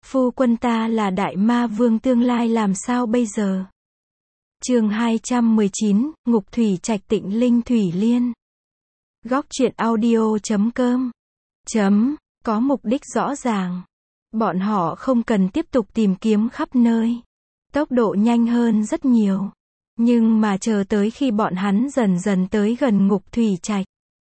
Phu quân ta là đại ma vương tương lai làm sao bây giờ? Chương 219, Ngục Thủy Trạch Tịnh Linh Thủy Liên. Góc truyện audio.com. Có mục đích rõ ràng. Bọn họ không cần tiếp tục tìm kiếm khắp nơi. Tốc độ nhanh hơn rất nhiều. Nhưng mà chờ tới khi bọn hắn dần dần tới gần Ngục Thủy Trạch,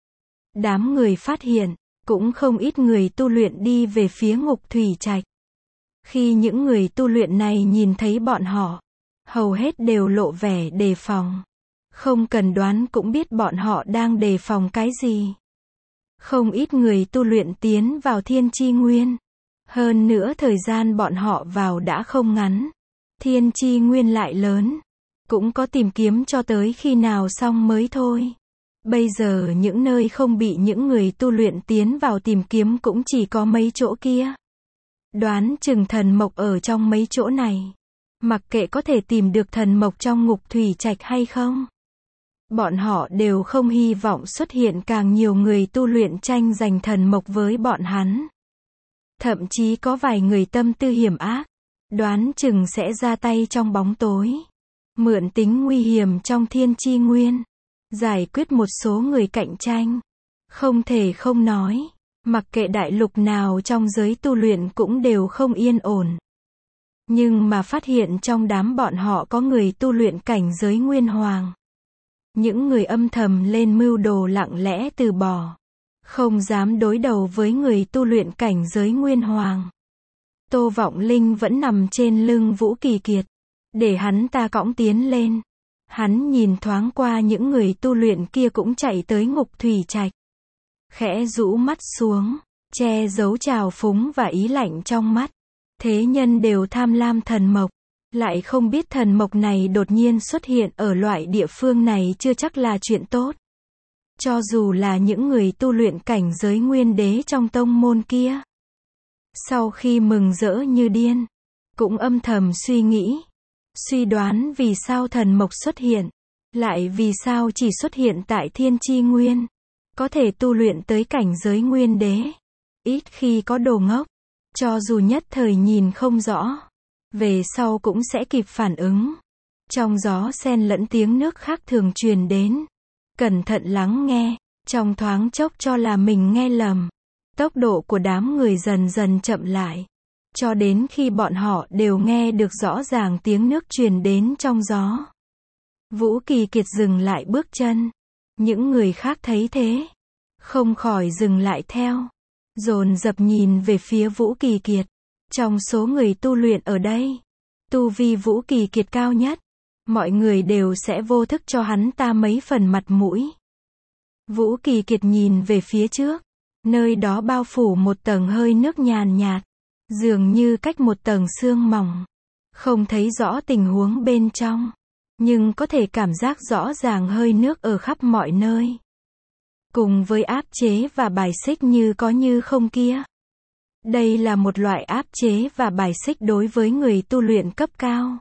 đám người phát hiện, cũng không ít người tu luyện đi về phía Ngục Thủy Trạch. Khi những người tu luyện này nhìn thấy bọn họ, hầu hết đều lộ vẻ đề phòng. Không cần đoán cũng biết bọn họ đang đề phòng cái gì. Không ít người tu luyện tiến vào Thiên Chi Nguyên. Hơn nữa thời gian bọn họ vào đã không ngắn. Thiên Chi Nguyên lại lớn. Cũng có tìm kiếm cho tới khi nào xong mới thôi. Bây giờ những nơi không bị những người tu luyện tiến vào tìm kiếm cũng chỉ có mấy chỗ kia. Đoán chừng thần mộc ở trong mấy chỗ này. Mặc kệ có thể tìm được thần mộc trong Ngục Thủy Trạch hay không. Bọn họ đều không hy vọng xuất hiện càng nhiều người tu luyện tranh giành thần mộc với bọn hắn. Thậm chí có vài người tâm tư hiểm ác, đoán chừng sẽ ra tay trong bóng tối. Mượn tính nguy hiểm trong Thiên Chi Nguyên. Giải quyết một số người cạnh tranh. Không thể không nói, mặc kệ đại lục nào trong giới tu luyện cũng đều không yên ổn. Nhưng mà phát hiện trong đám bọn họ có người tu luyện cảnh giới Nguyên Hoàng. Những người âm thầm lên mưu đồ lặng lẽ từ bỏ. Không dám đối đầu với người tu luyện cảnh giới Nguyên Hoàng. Tô Vọng Linh vẫn nằm trên lưng Vũ Kỳ Kiệt. Để hắn ta cõng tiến lên. Hắn nhìn thoáng qua những người tu luyện kia cũng chạy tới Ngục Thủy Trạch. Khẽ rũ mắt xuống, che giấu trào phúng và ý lạnh trong mắt. Thế nhân đều tham lam thần mộc. Lại không biết thần mộc này đột nhiên xuất hiện ở loại địa phương này chưa chắc là chuyện tốt. Cho dù là những người tu luyện cảnh giới nguyên đế trong tông môn kia. Sau khi mừng rỡ như điên, cũng âm thầm suy nghĩ. Suy đoán vì sao thần mộc xuất hiện. Lại vì sao chỉ xuất hiện tại Thiên Chi Nguyên. Có thể tu luyện tới cảnh giới nguyên đế. Ít khi có đồ ngốc. Cho dù nhất thời nhìn không rõ. Về sau cũng sẽ kịp phản ứng. Trong gió xen lẫn tiếng nước khác thường truyền đến. Cẩn thận lắng nghe. Trong thoáng chốc cho là mình nghe lầm. Tốc độ của đám người dần dần chậm lại. Cho đến khi bọn họ đều nghe được rõ ràng tiếng nước truyền đến trong gió. Vũ Kỳ Kiệt dừng lại bước chân. Những người khác thấy thế, không khỏi dừng lại theo. Dồn dập nhìn về phía Vũ Kỳ Kiệt. Trong số người tu luyện ở đây, tu vi Vũ Kỳ Kiệt cao nhất. Mọi người đều sẽ vô thức cho hắn ta mấy phần mặt mũi. Vũ Kỳ Kiệt nhìn về phía trước. Nơi đó bao phủ một tầng hơi nước nhàn nhạt. Dường như cách một tầng sương mỏng. Không thấy rõ tình huống bên trong. Nhưng có thể cảm giác rõ ràng hơi nước ở khắp mọi nơi. Cùng với áp chế và bài xích như có như không kia. Đây là một loại áp chế và bài xích đối với người tu luyện cấp cao.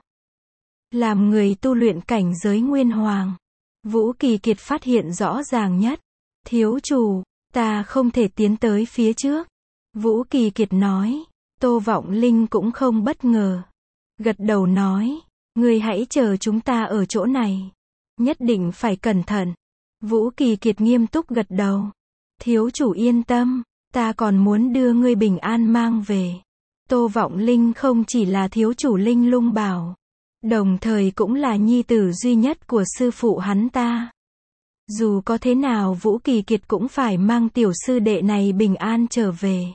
Làm người tu luyện cảnh giới Nguyên Hoàng. Vũ Kỳ Kiệt phát hiện rõ ràng nhất. Thiếu chủ, ta không thể tiến tới phía trước. Vũ Kỳ Kiệt nói. Tô Vọng Linh cũng không bất ngờ. Gật đầu nói. Ngươi hãy chờ chúng ta ở chỗ này. Nhất định phải cẩn thận. Vũ Kỳ Kiệt nghiêm túc gật đầu. Thiếu chủ yên tâm. Ta còn muốn đưa ngươi bình an mang về. Tô Vọng Linh không chỉ là thiếu chủ Linh Lung Bảo. Đồng thời cũng là nhi tử duy nhất của sư phụ hắn ta. Dù có thế nào Vũ Kỳ Kiệt cũng phải mang tiểu sư đệ này bình an trở về.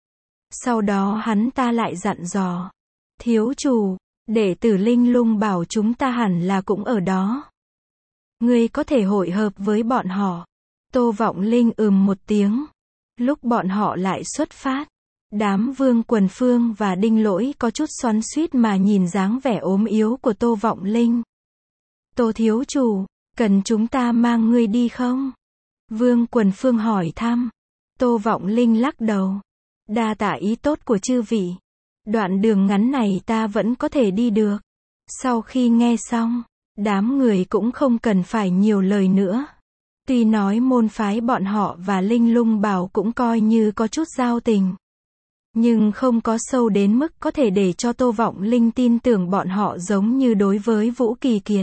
Sau đó hắn ta lại dặn dò. Thiếu chủ, đệ tử Linh Lung Bảo chúng ta hẳn là cũng ở đó. Ngươi có thể hội hợp với bọn họ. Tô Vọng Linh một tiếng. Lúc bọn họ lại xuất phát. Đám Vương Quần Phương và Đinh Lỗi có chút xoắn xuýt mà nhìn dáng vẻ ốm yếu của Tô Vọng Linh. Tô thiếu chủ, cần chúng ta mang ngươi đi không? Vương Quần Phương hỏi thăm. Tô Vọng Linh lắc đầu. Đa tạ ý tốt của chư vị. Đoạn đường ngắn này ta vẫn có thể đi được. Sau khi nghe xong, đám người cũng không cần phải nhiều lời nữa. Tuy nói môn phái bọn họ và Linh Lung Bảo cũng coi như có chút giao tình. nhưng không có sâu đến mức có thể để cho Tô Vọng Linh tin tưởng bọn họ giống như đối với Vũ Kỳ Kiệt.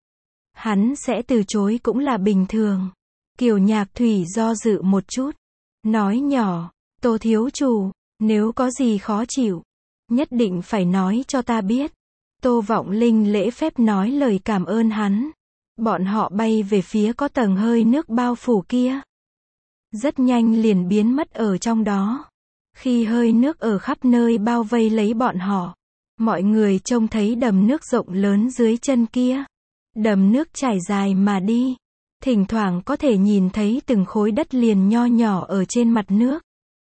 Hắn sẽ từ chối cũng là bình thường. Kiều Nhạc Thủy do dự một chút, nói nhỏ, Tô thiếu chủ, nếu có gì khó chịu, nhất định phải nói cho ta biết. Tô Vọng Linh lễ phép nói lời cảm ơn hắn. Bọn họ bay về phía có tầng hơi nước bao phủ kia. Rất nhanh liền biến mất ở trong đó. Khi hơi nước ở khắp nơi bao vây lấy bọn họ, mọi người trông thấy đầm nước rộng lớn dưới chân kia. Đầm nước trải dài mà đi. Thỉnh thoảng có thể nhìn thấy từng khối đất liền nho nhỏ ở trên mặt nước.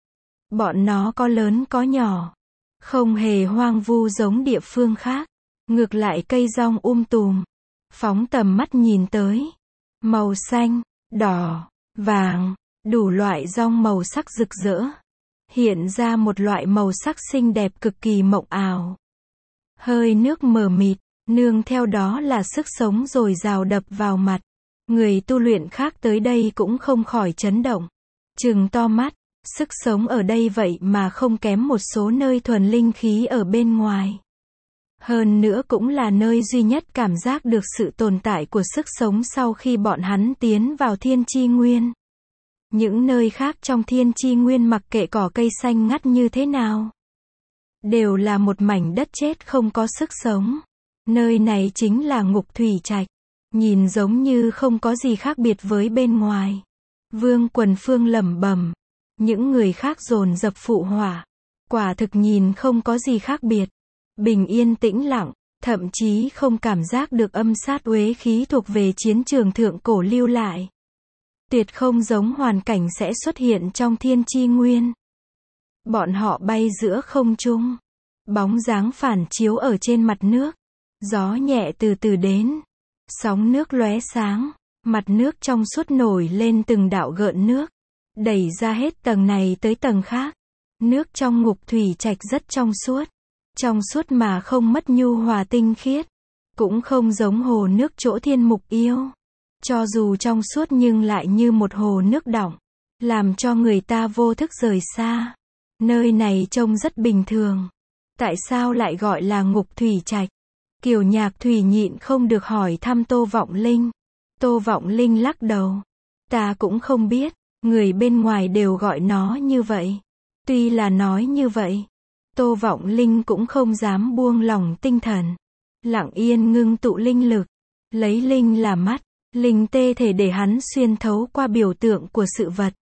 Bọn nó có lớn có nhỏ. Không hề hoang vu giống địa phương khác. Ngược lại cây rong tùm. Phóng tầm mắt nhìn tới. Màu xanh, đỏ, vàng, đủ loại rong màu sắc rực rỡ. Hiện ra một loại màu sắc xinh đẹp cực kỳ mộng ảo. Hơi nước mờ mịt, nương theo đó là sức sống dồi dào đập vào mặt. Người tu luyện khác tới đây cũng không khỏi chấn động. Trừng to mắt, sức sống ở đây vậy mà không kém một số nơi thuần linh khí ở bên ngoài. Hơn nữa cũng là nơi duy nhất cảm giác được sự tồn tại của sức sống sau khi bọn hắn tiến vào Thiên Chi Nguyên. Những nơi khác trong Thiên Chi Nguyên mặc kệ cỏ cây xanh ngắt như thế nào, đều là một mảnh đất chết không có sức sống. Nơi này chính là Ngục Thủy Trạch. Nhìn giống như không có gì khác biệt với bên ngoài. Vương Quần Phương lẩm bẩm. Những người khác dồn dập phụ họa. Quả thực nhìn không có gì khác biệt. Bình yên tĩnh lặng, thậm chí không cảm giác được âm sát uế khí thuộc về chiến trường thượng cổ lưu lại. Tuyệt không giống hoàn cảnh sẽ xuất hiện trong Thiên Chi Nguyên. Bọn họ bay giữa không trung. Bóng dáng phản chiếu ở trên mặt nước. Gió nhẹ từ từ đến. Sóng nước lóe sáng. Mặt nước trong suốt nổi lên từng đạo gợn nước. Đẩy ra hết tầng này tới tầng khác. Nước trong Ngục Thủy Trạch rất trong suốt. Trong suốt mà không mất nhu hòa tinh khiết. Cũng không giống hồ nước chỗ Thiên Mục Yêu. Cho dù trong suốt nhưng lại như một hồ nước đọng. Làm cho người ta vô thức rời xa. Nơi này trông rất bình thường. Tại sao lại gọi là Ngục Thủy Trạch? Kiều Nhạc Thủy nhịn không được hỏi thăm Tô Vọng Linh. Tô Vọng Linh lắc đầu. Ta cũng không biết. Người bên ngoài đều gọi nó như vậy. Tuy là nói như vậy, Tô Vọng Linh cũng không dám buông lỏng tinh thần. Lặng yên ngưng tụ linh lực. Lấy linh là mắt. Linh tê thể để hắn xuyên thấu qua biểu tượng của sự vật.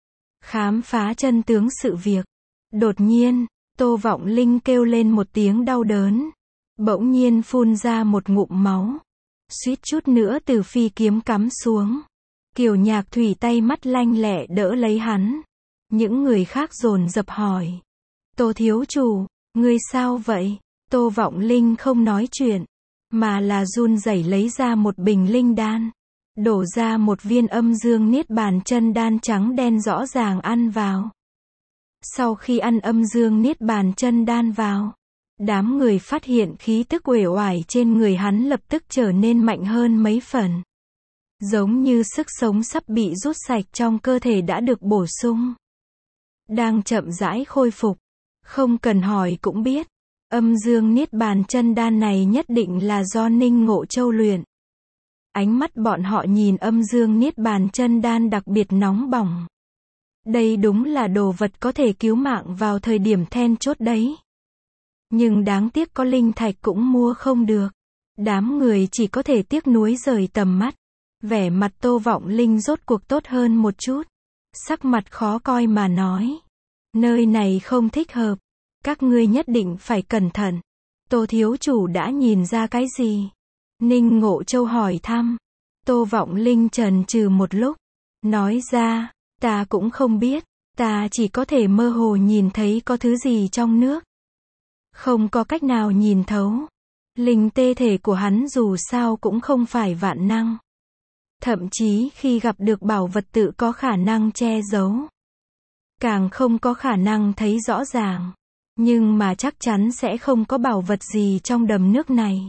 Khám phá chân tướng sự việc. Đột nhiên, Tô Vọng Linh kêu lên một tiếng đau đớn. Bỗng nhiên phun ra một ngụm máu. Suýt chút nữa từ phi kiếm cắm xuống. Kiều Nhạc Thủy tay mắt lanh lẹ đỡ lấy hắn. Những người khác dồn dập hỏi. Tô thiếu chủ, ngươi sao vậy? Tô Vọng Linh không nói chuyện, mà là run rẩy lấy ra một bình linh đan. Đổ ra một viên âm dương niết bàn chân đan trắng đen rõ ràng ăn vào. Sau khi ăn âm dương niết bàn chân đan vào, đám người phát hiện khí tức uể oải trên người hắn lập tức trở nên mạnh hơn mấy phần. Giống như sức sống sắp bị rút sạch trong cơ thể đã được bổ sung. Đang chậm rãi khôi phục. Không cần hỏi cũng biết. Âm dương niết bàn chân đan này nhất định là do Ninh Ngộ Châu luyện. Ánh mắt bọn họ nhìn âm dương niết bàn chân đan đặc biệt nóng bỏng. Đây đúng là đồ vật có thể cứu mạng vào thời điểm then chốt đấy. Nhưng đáng tiếc có linh thạch cũng mua không được. Đám người chỉ có thể tiếc nuối rời tầm mắt. Vẻ mặt Tô Vọng Linh rốt cuộc tốt hơn một chút. Sắc mặt khó coi mà nói. Nơi này không thích hợp. Các ngươi nhất định phải cẩn thận. Tô thiếu chủ đã nhìn ra cái gì? Ninh Ngộ Châu hỏi thăm. Tô Vọng Linh chần chừ một lúc. Nói ra, ta cũng không biết. Ta chỉ có thể mơ hồ nhìn thấy có thứ gì trong nước. Không có cách nào nhìn thấu. Linh tê thể của hắn dù sao cũng không phải vạn năng. Thậm chí khi gặp được bảo vật tự có khả năng che giấu. Càng không có khả năng thấy rõ ràng. Nhưng mà chắc chắn sẽ không có bảo vật gì trong đầm nước này.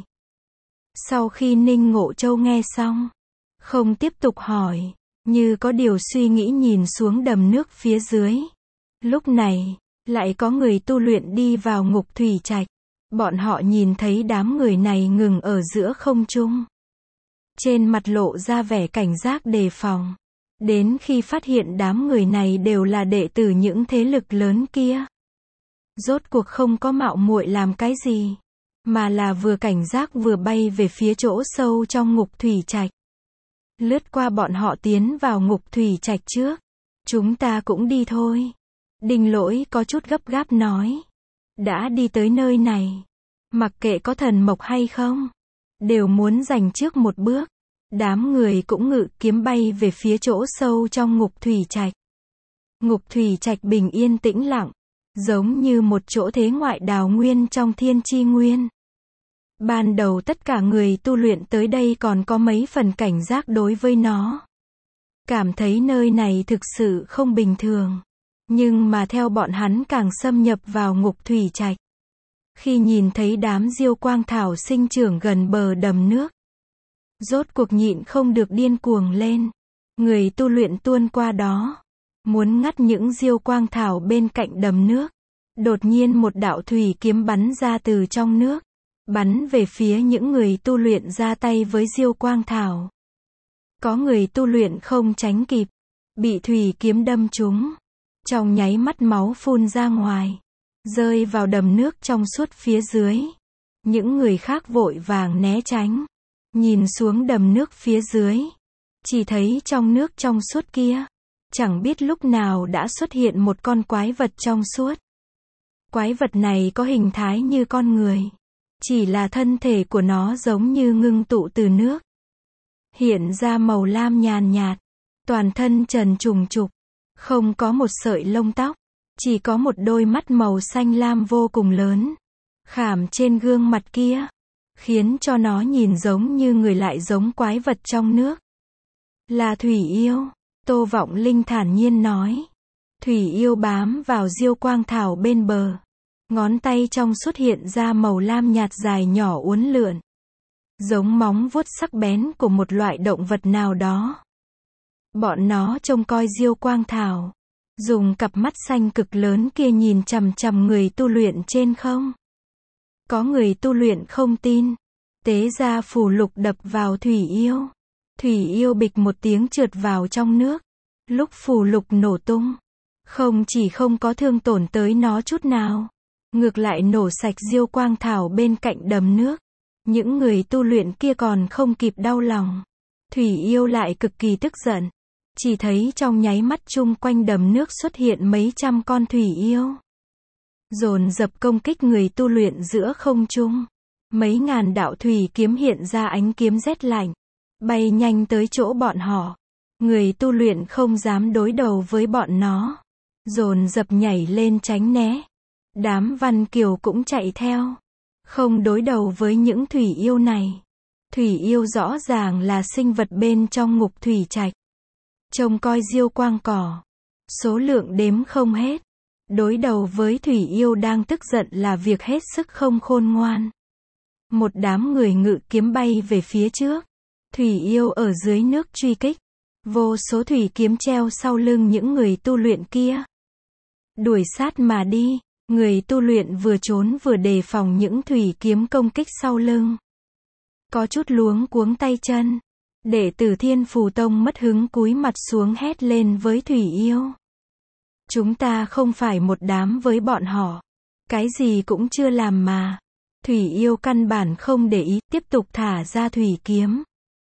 Sau khi Ninh Ngộ Châu nghe xong, không tiếp tục hỏi, như có điều suy nghĩ nhìn xuống đầm nước phía dưới. Lúc này, Lại có người tu luyện đi vào ngục thủy trạch. Bọn họ nhìn thấy đám người này ngừng ở giữa không trung. Trên mặt lộ ra vẻ cảnh giác đề phòng. Đến khi phát hiện đám người này đều là đệ tử những thế lực lớn kia. Rốt cuộc không có mạo muội làm cái gì, mà là vừa cảnh giác vừa bay về phía chỗ sâu trong ngục thủy trạch. Lướt qua bọn họ tiến vào ngục thủy trạch trước. Chúng ta cũng đi thôi. Đinh Lỗi có chút gấp gáp nói. Đã đi tới nơi này, mặc kệ có thần mộc hay không, đều muốn giành trước một bước. Đám người cũng ngự kiếm bay về phía chỗ sâu trong ngục thủy trạch. Ngục thủy trạch bình yên tĩnh lặng, giống như một chỗ thế ngoại đào nguyên trong thiên chi nguyên. Ban đầu tất cả người tu luyện tới đây còn có mấy phần cảnh giác đối với nó. Cảm thấy nơi này thực sự không bình thường. Nhưng mà theo bọn hắn càng xâm nhập vào ngục thủy trạch. Khi nhìn thấy đám diêu quang thảo sinh trưởng gần bờ đầm nước. Rốt cuộc nhịn không được điên cuồng lên. Người tu luyện tuôn qua đó. Muốn ngắt những diêu quang thảo bên cạnh đầm nước. Đột nhiên một đạo thủy kiếm bắn ra từ trong nước. Bắn về phía những người tu luyện ra tay với diêu quang thảo. Có người tu luyện không tránh kịp. Bị thủy kiếm đâm trúng. Trong nháy mắt máu phun ra ngoài. Rơi vào đầm nước trong suốt phía dưới. Những người khác vội vàng né tránh. Nhìn xuống đầm nước phía dưới. Chỉ thấy trong nước trong suốt kia. Chẳng biết lúc nào đã xuất hiện một con quái vật trong suốt. Quái vật này có hình thái như con người. Chỉ là thân thể của nó giống như ngưng tụ từ nước. Hiện ra màu lam nhàn nhạt. Toàn thân trần trùng trục. Không có một sợi lông tóc. Chỉ có một đôi mắt màu xanh lam vô cùng lớn. Khảm trên gương mặt kia. Khiến cho nó nhìn giống như người lại giống quái vật trong nước. Là thủy yêu. Tô Vọng Linh thản nhiên nói. Thủy yêu bám vào diêu quang thảo bên bờ. Ngón tay trong xuất hiện ra màu lam nhạt dài nhỏ uốn lượn. Giống móng vuốt sắc bén của một loại động vật nào đó. Bọn nó trông coi diêu quang thảo. Dùng cặp mắt xanh cực lớn kia nhìn chằm chằm người tu luyện trên không. Có người tu luyện không tin. Tế ra phù lục đập vào thủy yêu. Thủy yêu bịch một tiếng trượt vào trong nước. Lúc phù lục nổ tung. Không chỉ không có thương tổn tới nó chút nào. Ngược lại nổ sạch diêu quang thảo bên cạnh đầm nước. Những người tu luyện kia còn không kịp đau lòng. Thủy yêu lại cực kỳ tức giận. Chỉ thấy trong nháy mắt chung quanh đầm nước xuất hiện mấy trăm con thủy yêu. Dồn dập công kích người tu luyện giữa không trung. Mấy ngàn đạo thủy kiếm hiện ra ánh kiếm rét lạnh. Bay nhanh tới chỗ bọn họ. Người tu luyện không dám đối đầu với bọn nó. Dồn dập nhảy lên tránh né. Đám Văn Kiều cũng chạy theo. Không đối đầu với những thủy yêu này. Thủy yêu rõ ràng là sinh vật bên trong ngục thủy trạch. Trông coi diêu quang cỏ. Số lượng đếm không hết. Đối đầu với thủy yêu đang tức giận là việc hết sức không khôn ngoan. Một đám người ngự kiếm bay về phía trước. Thủy yêu ở dưới nước truy kích. Vô số thủy kiếm treo sau lưng những người tu luyện kia. Đuổi sát mà đi. Người tu luyện vừa trốn vừa đề phòng những thủy kiếm công kích sau lưng. Có chút luống cuống tay chân. Đệ tử Thiên Phù Tông mất hứng cúi mặt xuống hét lên với thủy yêu. Chúng ta không phải một đám với bọn họ. Cái gì cũng chưa làm mà. Thủy yêu căn bản không để ý, tiếp tục thả ra thủy kiếm.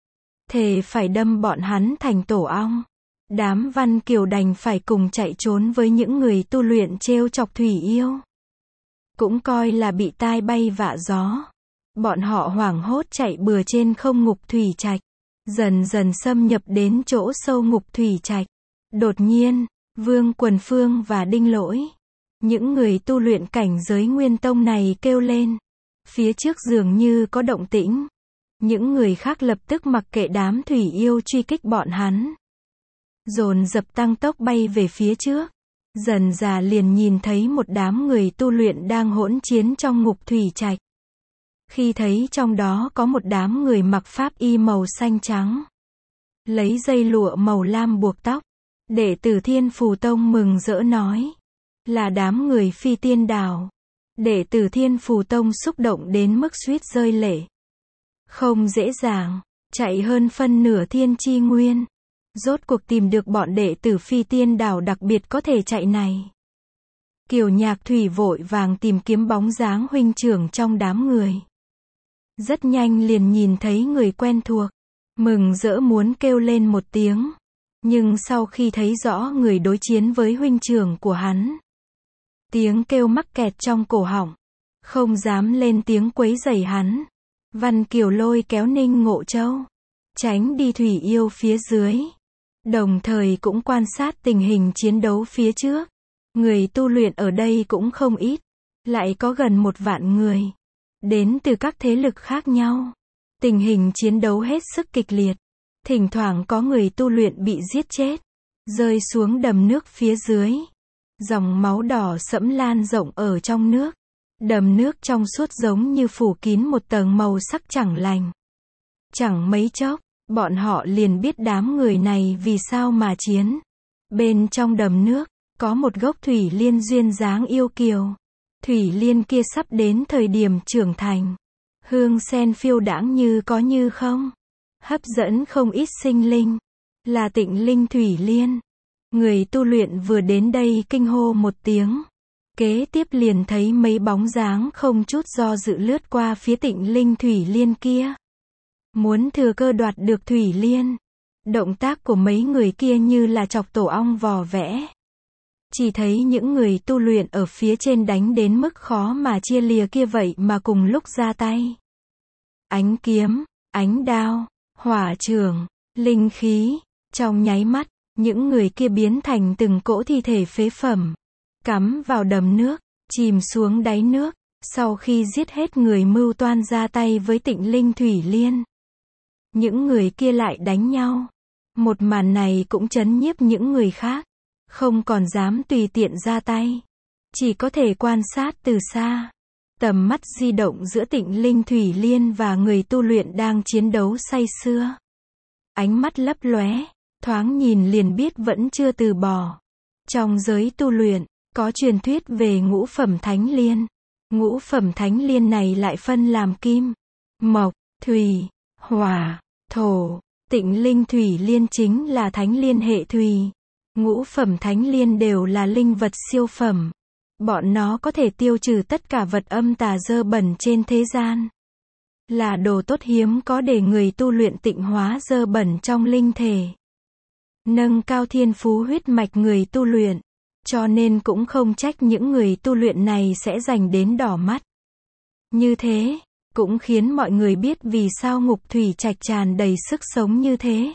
Thề phải đâm bọn hắn thành tổ ong. Đám Văn Kiều đành phải cùng chạy trốn với những người tu luyện trêu chọc thủy yêu. Cũng coi là bị tai bay vạ gió. Bọn họ hoảng hốt chạy bừa trên không ngục thủy trạch. Dần dần xâm nhập đến chỗ sâu ngục thủy trạch. Đột nhiên, Vương Quần Phương và Đinh Lỗi, những người tu luyện cảnh giới Nguyên Tông này kêu lên. Phía trước dường như có động tĩnh. Những người khác lập tức mặc kệ đám thủy yêu truy kích bọn hắn. Dồn dập tăng tốc bay về phía trước. Dần dà liền nhìn thấy một đám người tu luyện đang hỗn chiến trong ngục thủy trạch. Khi thấy trong đó có một đám người mặc pháp y màu xanh trắng. Lấy dây lụa màu lam buộc tóc. Đệ tử Thiên Phù Tông mừng rỡ nói. là đám người Phi Tiên Đảo. Đệ tử Thiên Phù Tông xúc động đến mức suýt rơi lệ. Không dễ dàng, chạy hơn phân nửa thiên chi nguyên. Rốt cuộc tìm được bọn đệ tử Phi Tiên Đảo đặc biệt có thể chạy này. Kiều Nhạc Thủy vội vàng tìm kiếm bóng dáng huynh trưởng trong đám người. Rất nhanh liền nhìn thấy người quen thuộc. Mừng rỡ muốn kêu lên một tiếng. Nhưng sau khi thấy rõ người đối chiến với huynh trưởng của hắn, tiếng kêu mắc kẹt trong cổ họng. Không dám lên tiếng quấy rầy hắn. Văn Kiều lôi kéo Ninh Ngộ Châu, tránh đi Thủy Yêu phía dưới. Đồng thời cũng quan sát tình hình chiến đấu phía trước. Người tu luyện ở đây cũng không ít. Lại có gần 1 vạn người. Đến từ các thế lực khác nhau. Tình hình chiến đấu hết sức kịch liệt. Thỉnh thoảng có người tu luyện bị giết chết, rơi xuống đầm nước phía dưới. Dòng máu đỏ sẫm lan rộng ở trong nước. Đầm nước trong suốt giống như phủ kín một tầng màu sắc chẳng lành. Chẳng mấy chốc, bọn họ liền biết đám người này vì sao mà chiến. Bên trong đầm nước, có một gốc thủy liên duyên dáng yêu kiều. Thủy liên kia sắp đến thời điểm trưởng thành. Hương sen phiêu đãng như có như không. Hấp dẫn không ít sinh linh. Là Tịnh Linh Thủy Liên. Người tu luyện vừa đến đây kinh hô một tiếng. Kế tiếp liền thấy mấy bóng dáng không chút do dự lướt qua phía Tịnh Linh Thủy Liên kia. Muốn thừa cơ đoạt được Thủy Liên. Động tác của mấy người kia như là chọc tổ ong vò vẽ. Chỉ thấy những người tu luyện ở phía trên đánh đến mức khó mà chia lìa kia vậy mà cùng lúc ra tay. Ánh kiếm, ánh đao, hỏa trường, linh khí. Trong nháy mắt, những người kia biến thành từng cỗ thi thể phế phẩm. Cắm vào đầm nước, chìm xuống đáy nước. Sau khi giết hết người mưu toan ra tay với Tịnh Linh Thủy Liên, những người kia lại đánh nhau. Một màn này cũng chấn nhiếp những người khác. Không còn dám tùy tiện ra tay. Chỉ có thể quan sát từ xa. Tầm mắt di động giữa Tịnh Linh Thủy Liên và người tu luyện đang chiến đấu say sưa. Ánh mắt lấp lóe, thoáng nhìn liền biết vẫn chưa từ bỏ. Trong giới tu luyện, có truyền thuyết về ngũ phẩm thánh liên. Ngũ phẩm thánh liên này lại phân làm kim, mộc, thủy, hỏa, thổ. Tịnh Linh Thủy Liên chính là thánh liên hệ thủy. Ngũ phẩm thánh liên đều là linh vật siêu phẩm. Bọn nó có thể tiêu trừ tất cả vật âm tà dơ bẩn trên thế gian. Là đồ tốt hiếm có để người tu luyện tịnh hóa dơ bẩn trong linh thể. Nâng cao thiên phú huyết mạch người tu luyện. Cho nên cũng không trách những người tu luyện này sẽ giành đến đỏ mắt. Như thế, cũng khiến mọi người biết vì sao Ngục Thủy Trạch tràn đầy sức sống như thế.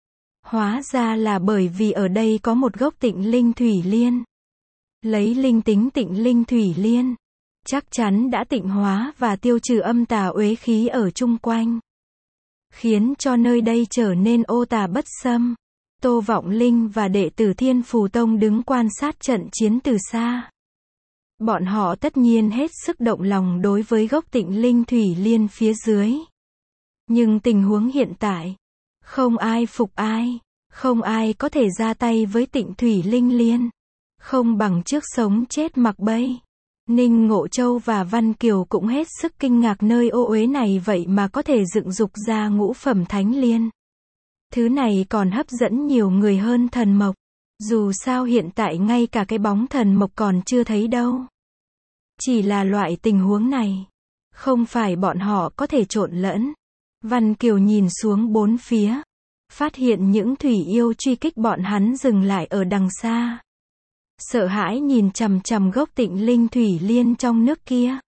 Hóa ra là bởi vì ở đây có một gốc Tịnh Linh Thủy Liên. Lấy linh tính Tịnh Linh Thủy Liên, chắc chắn đã tịnh hóa và tiêu trừ âm tà uế khí ở chung quanh. Khiến cho nơi đây trở nên ô tà bất xâm. Tô Vọng Linh và đệ tử Thiên Phù Tông đứng quan sát trận chiến từ xa. Bọn họ tất nhiên hết sức động lòng đối với gốc Tịnh Linh Thủy Liên phía dưới. Nhưng tình huống hiện tại, không ai phục ai, không ai có thể ra tay với Tịnh Thủy Linh Liên. Không bằng trước sống chết mặc bay. Ninh Ngộ Châu và Văn Kiều cũng hết sức kinh ngạc nơi ô uế này vậy mà có thể dựng dục ra ngũ phẩm thánh liên. Thứ này còn hấp dẫn nhiều người hơn thần mộc. Dù sao hiện tại ngay cả cái bóng thần mộc còn chưa thấy đâu. Chỉ là loại tình huống này, không phải bọn họ có thể trộn lẫn. Văn Kiều nhìn xuống bốn phía, phát hiện những thủy yêu truy kích bọn hắn dừng lại ở đằng xa. Sợ hãi nhìn chằm chằm gốc Tịnh Linh Thủy Liên trong nước kia.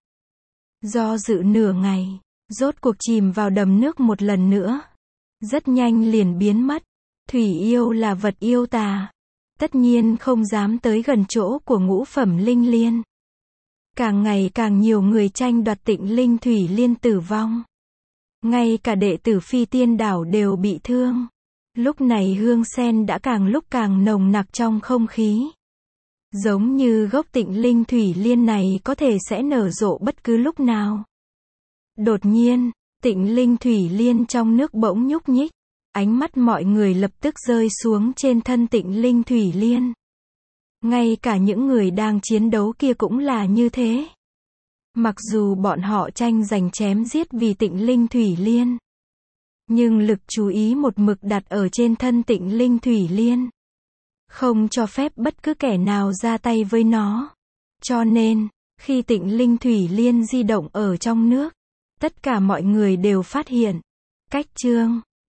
Do dự nửa ngày, rốt cuộc chìm vào đầm nước một lần nữa. Rất nhanh liền biến mất. Thủy yêu là vật yêu tà. Tất nhiên không dám tới gần chỗ của ngũ phẩm linh liên. Càng ngày càng nhiều người tranh đoạt Tịnh Linh Thủy Liên tử vong. Ngay cả đệ tử Phi Tiên Đảo đều bị thương. Lúc này hương sen đã càng lúc càng nồng nặc trong không khí. Giống như gốc Tịnh Linh Thủy Liên này có thể sẽ nở rộ bất cứ lúc nào. Đột nhiên, Tịnh Linh Thủy Liên trong nước bỗng nhúc nhích. Ánh mắt mọi người lập tức rơi xuống trên thân Tịnh Linh Thủy Liên. Ngay cả những người đang chiến đấu kia cũng là như thế. Mặc dù bọn họ tranh giành chém giết vì Tịnh Linh Thủy Liên, nhưng lực chú ý một mực đặt ở trên thân Tịnh Linh Thủy Liên, không cho phép bất cứ kẻ nào ra tay với nó. Cho nên, khi Tịnh Linh Thủy Liên di động ở trong nước, tất cả mọi người đều phát hiện. Cách chương